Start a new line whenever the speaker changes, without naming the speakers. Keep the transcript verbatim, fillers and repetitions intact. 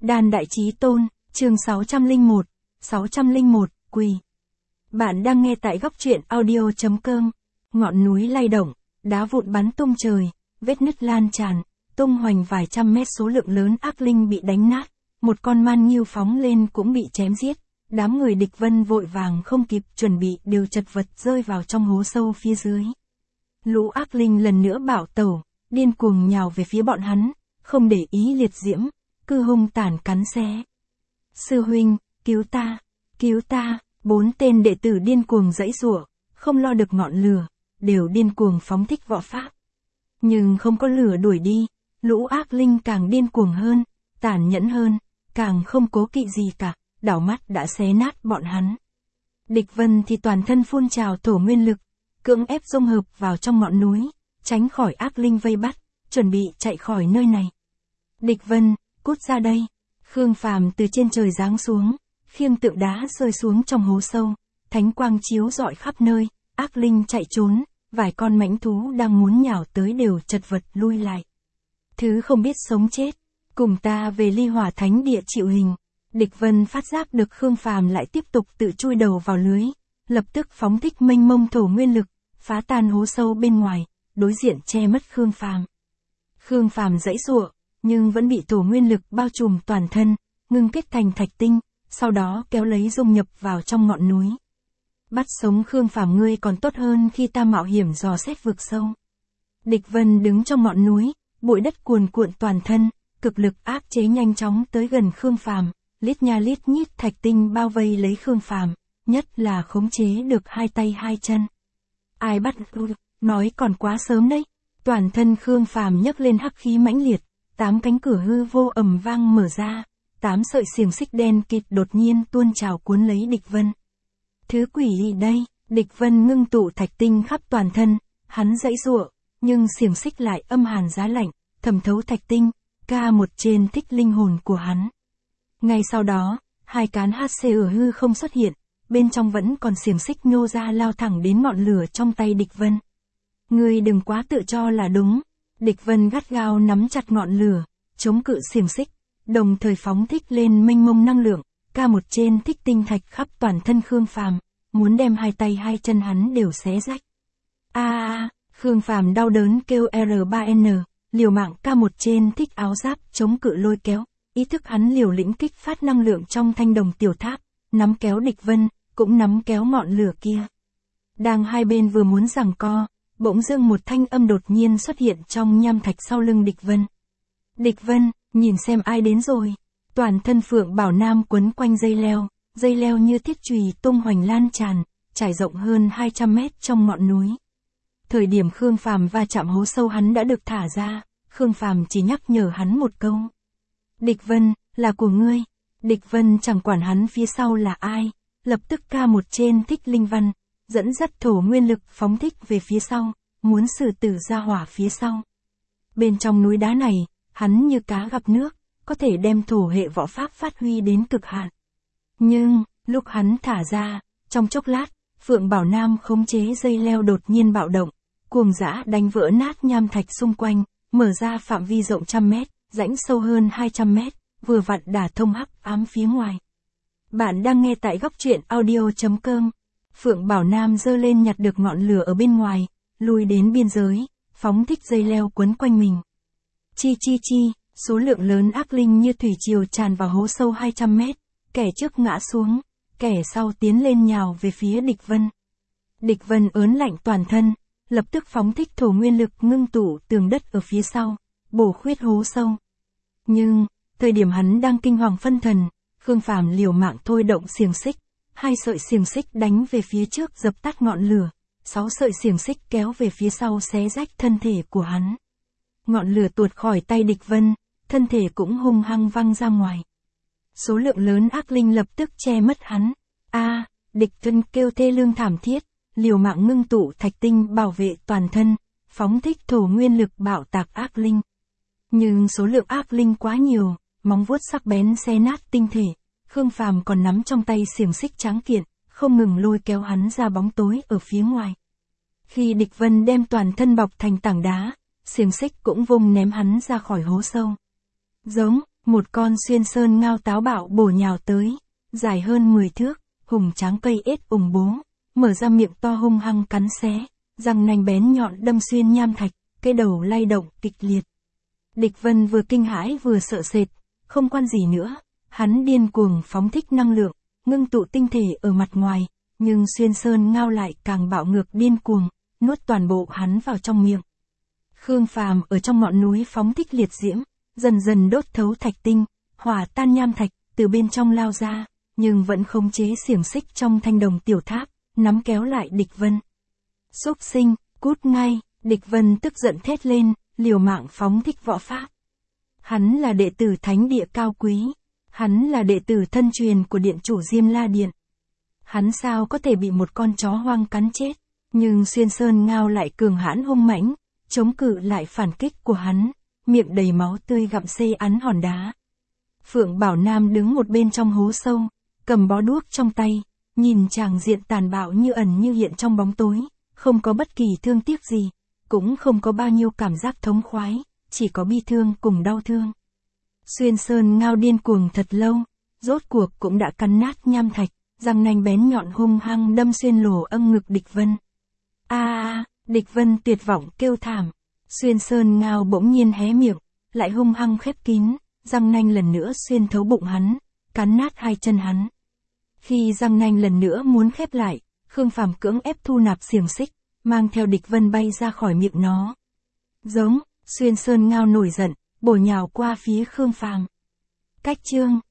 Đan Đại Chí Tôn, chương sáu trăm lẻ một, sáu trăm lẻ một, quỳ. Bạn đang nghe tại góc truyện audio.com. Ngọn núi lay động, đá vụn bắn tung trời, vết nứt lan tràn, tung hoành vài trăm mét, số lượng lớn ác linh bị đánh nát, một con man nghiêu phóng lên cũng bị chém giết. Đám người địch vân vội vàng không kịp chuẩn bị đều chật vật rơi vào trong hố sâu phía dưới. Lũ ác linh lần nữa bạo tẩu, điên cuồng nhào về phía bọn hắn, không để ý liệt diễm, cứ hung tàn cắn xé. Sư huynh, cứu ta, cứu ta, bốn tên đệ tử điên cuồng giãy giụa, không lo được ngọn lửa, đều điên cuồng phóng thích võ pháp. Nhưng không có lửa đuổi đi, lũ ác linh càng điên cuồng hơn, tàn nhẫn hơn, càng không cố kỵ gì cả, đảo mắt đã xé nát bọn hắn. Địch vân thì toàn thân phun trào thổ nguyên lực, cưỡng ép dung hợp vào trong ngọn núi, tránh khỏi ác linh vây bắt, chuẩn bị chạy khỏi nơi này. Địch vân, cút ra đây. Khương Phàm từ trên trời giáng xuống, khiêng tượng đá rơi xuống trong hố sâu, thánh quang chiếu rọi khắp nơi, ác linh chạy trốn, vài con mãnh thú đang muốn nhào tới đều chật vật lui lại. Thứ không biết sống chết, cùng ta về Ly Hỏa Thánh Địa chịu hình. Địch vân phát giác được Khương Phàm lại tiếp tục tự chui đầu vào lưới, lập tức phóng thích mênh mông thổ nguyên lực, phá tan hố sâu bên ngoài, đối diện che mất Khương Phàm. Khương Phàm giãy giụa, nhưng vẫn bị thổ nguyên lực bao trùm toàn thân, ngưng kết thành thạch tinh, sau đó kéo lấy dung nhập vào trong ngọn núi. Bắt sống Khương Phàm ngươi còn tốt hơn khi ta mạo hiểm dò xét vực sâu. Địch vân đứng trong ngọn núi, bụi đất cuồn cuộn toàn thân, cực lực áp chế nhanh chóng tới gần Khương Phàm, lít nha lít nhít thạch tinh bao vây lấy Khương Phàm, nhất là khống chế được hai tay hai chân. Ai bắt, nói còn quá sớm đấy. Toàn thân Khương Phàm nhấc lên hắc khí mãnh liệt, tám cánh cửa hư vô ầm vang mở ra, tám sợi xiềng xích đen kịt đột nhiên tuôn trào cuốn lấy địch vân. Thứ quỷ gì đây? Địch vân ngưng tụ thạch tinh khắp toàn thân, hắn giãy giụa, nhưng xiềng xích lại âm hàn giá lạnh, thẩm thấu thạch tinh, ca một trên thích linh hồn của hắn. Ngay sau đó, hai cán hát xê ở hư không xuất hiện, bên trong vẫn còn xiềng xích nhô ra lao thẳng đến ngọn lửa trong tay địch vân. Ngươi đừng quá tự cho là đúng. Địch vân gắt gao nắm chặt ngọn lửa, chống cự xiềng xích, đồng thời phóng thích lên mênh mông năng lượng, ca một trên thích tinh thạch khắp toàn thân Khương Phàm, muốn đem hai tay hai chân hắn đều xé rách. A a, Khương Phàm đau đớn kêu R ba N, liều mạng ca một trên thích áo giáp chống cự lôi kéo, ý thức hắn liều lĩnh kích phát năng lượng trong thanh đồng tiểu tháp, nắm kéo địch vân, cũng nắm kéo ngọn lửa kia. Đang hai bên vừa muốn giằng co, bỗng dưng một thanh âm đột nhiên xuất hiện trong nham thạch sau lưng địch vân. Địch vân, nhìn xem ai đến rồi. Toàn thân Phượng Bảo Nam quấn quanh dây leo, dây leo như thiết chùy tung hoành lan tràn, trải rộng hơn hai trăm mét trong ngọn núi. Thời điểm Khương Phàm va chạm hố sâu hắn đã được thả ra, Khương Phàm chỉ nhắc nhở hắn một câu. Địch vân, là của ngươi. Địch vân chẳng quản hắn phía sau là ai, lập tức ca một trên thích linh văn, dẫn dắt thổ nguyên lực phóng thích về phía sau, muốn xử tử ra hỏa phía sau. Bên trong núi đá này, hắn như cá gặp nước, có thể đem thổ hệ võ pháp phát huy đến cực hạn. Nhưng, lúc hắn thả ra, trong chốc lát, Phượng Bảo Nam khống chế dây leo đột nhiên bạo động, cuồng dã đánh vỡ nát nham thạch xung quanh, mở ra phạm vi rộng trăm mét, rãnh sâu hơn hai trăm mét, vừa vặn đả thông hắc ám phía ngoài. Bạn đang nghe tại góc truyện audio.com. Phượng Bảo Nam giơ lên nhặt được ngọn lửa ở bên ngoài, lùi đến biên giới, phóng thích dây leo quấn quanh mình. Chi chi chi, số lượng lớn ác linh như thủy triều tràn vào hố sâu hai trăm mét, kẻ trước ngã xuống, kẻ sau tiến lên nhào về phía địch vân. Địch vân ớn lạnh toàn thân, lập tức phóng thích thổ nguyên lực ngưng tụ tường đất ở phía sau, bổ khuyết hố sâu. Nhưng, thời điểm hắn đang kinh hoàng phân thần, Khương Phàm liều mạng thôi động xiềng xích. Hai sợi xiềng xích đánh về phía trước dập tắt ngọn lửa, sáu sợi xiềng xích kéo về phía sau xé rách thân thể của hắn. Ngọn lửa tuột khỏi tay địch vân, thân thể cũng hung hăng văng ra ngoài. Số lượng lớn ác linh lập tức che mất hắn. A, à, địch vân kêu thê lương thảm thiết, liều mạng ngưng tụ thạch tinh bảo vệ toàn thân, phóng thích thổ nguyên lực bạo tạc ác linh. Nhưng số lượng ác linh quá nhiều, móng vuốt sắc bén xé nát tinh thể. Khương Phàm còn nắm trong tay xiềng xích tráng kiện, không ngừng lôi kéo hắn ra bóng tối ở phía ngoài. Khi địch vân đem toàn thân bọc thành tảng đá, xiềng xích cũng vung ném hắn ra khỏi hố sâu. Giống, Một con xuyên sơn ngao táo bạo bổ nhào tới, dài hơn mười thước, hùng tráng cây ết ủng bố, mở ra miệng to hung hăng cắn xé, răng nanh bén nhọn đâm xuyên nham thạch, cái đầu lay động kịch liệt. Địch Vân vừa kinh hãi vừa sợ sệt, không quan gì nữa, hắn điên cuồng phóng thích năng lượng, ngưng tụ tinh thể ở mặt ngoài, nhưng xuyên sơn ngao lại càng bạo ngược điên cuồng, nuốt toàn bộ hắn vào trong miệng. Khương Phàm ở trong ngọn núi phóng thích liệt diễm, dần dần đốt thấu thạch tinh, hỏa tan nham thạch, từ bên trong lao ra, nhưng vẫn khống chế xiềng xích trong thanh đồng tiểu tháp, nắm kéo lại Địch Vân. Xúc sinh, cút ngay, Địch Vân tức giận thét lên, liều mạng phóng thích võ pháp. Hắn là đệ tử thánh địa cao quý, hắn là đệ tử thân truyền của điện chủ Diêm La Điện. Hắn sao có thể bị một con chó hoang cắn chết, nhưng xuyên sơn ngao lại cường hãn hung mãnh, chống cự lại phản kích của hắn, miệng đầy máu tươi gặm xê ăn hòn đá. Phượng Bảo Nam đứng một bên trong hố sâu, cầm bó đuốc trong tay, nhìn chàng diện tàn bạo như ẩn như hiện trong bóng tối, không có bất kỳ thương tiếc gì, cũng không có bao nhiêu cảm giác thống khoái, chỉ có bi thương cùng đau thương. Xuyên sơn ngao điên cuồng thật lâu, rốt cuộc cũng đã cắn nát nham thạch, răng nanh bén nhọn hung hăng đâm xuyên lỗ âm ngực Địch Vân. A a, Địch Vân tuyệt vọng kêu thảm. Xuyên sơn ngao bỗng nhiên hé miệng, lại hung hăng khép kín, răng nanh lần nữa xuyên thấu bụng hắn, cắn nát hai chân hắn. Khi răng nanh lần nữa muốn khép lại, Khương Phàm cưỡng ép thu nạp xiềng xích, mang theo Địch Vân bay ra khỏi miệng nó. Giống, xuyên sơn ngao nổi giận, bổ nhào qua phía Khương Phàm. Cách chương